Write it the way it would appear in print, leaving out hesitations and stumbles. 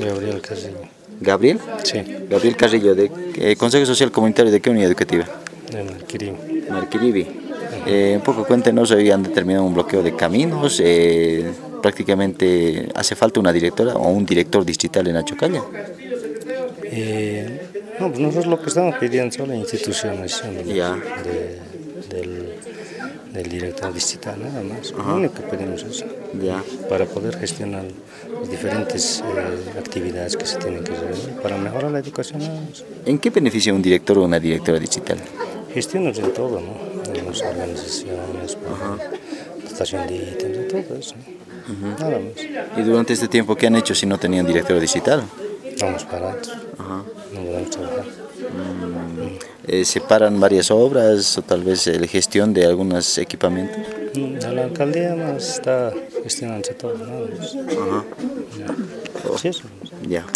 Gabriel Carrillo. ¿Gabriel? Sí, Gabriel Carrillo, de Consejo Social Comunitario de qué unidad educativa? de Marquirín. Marquiribi. Un poco cuéntenos, habían determinado un bloqueo de caminos, prácticamente hace falta una directora o un director distrital en Achocalla. No, pues nosotros lo que estamos pidiendo son la institucionalización Ya. del director distrital, nada más. Lo único que pedimos es eso. Ya. Para poder gestionar las diferentes actividades que se tienen que realizar para mejorar la educación. Nada más. ¿En qué beneficia un director o una directora distrital? Gestiones en todo, ¿no? En las organizaciones, dotación de ítems, en todo eso. Nada más. ¿Y durante este tiempo qué han hecho si no tenían director distrital? Vamos parados. No podemos trabajar. ¿Separan varias obras o tal vez la gestión de algunos equipamientos? La alcaldía más está gestionando todo, nada más. Ajá. Sí, eso. Ya.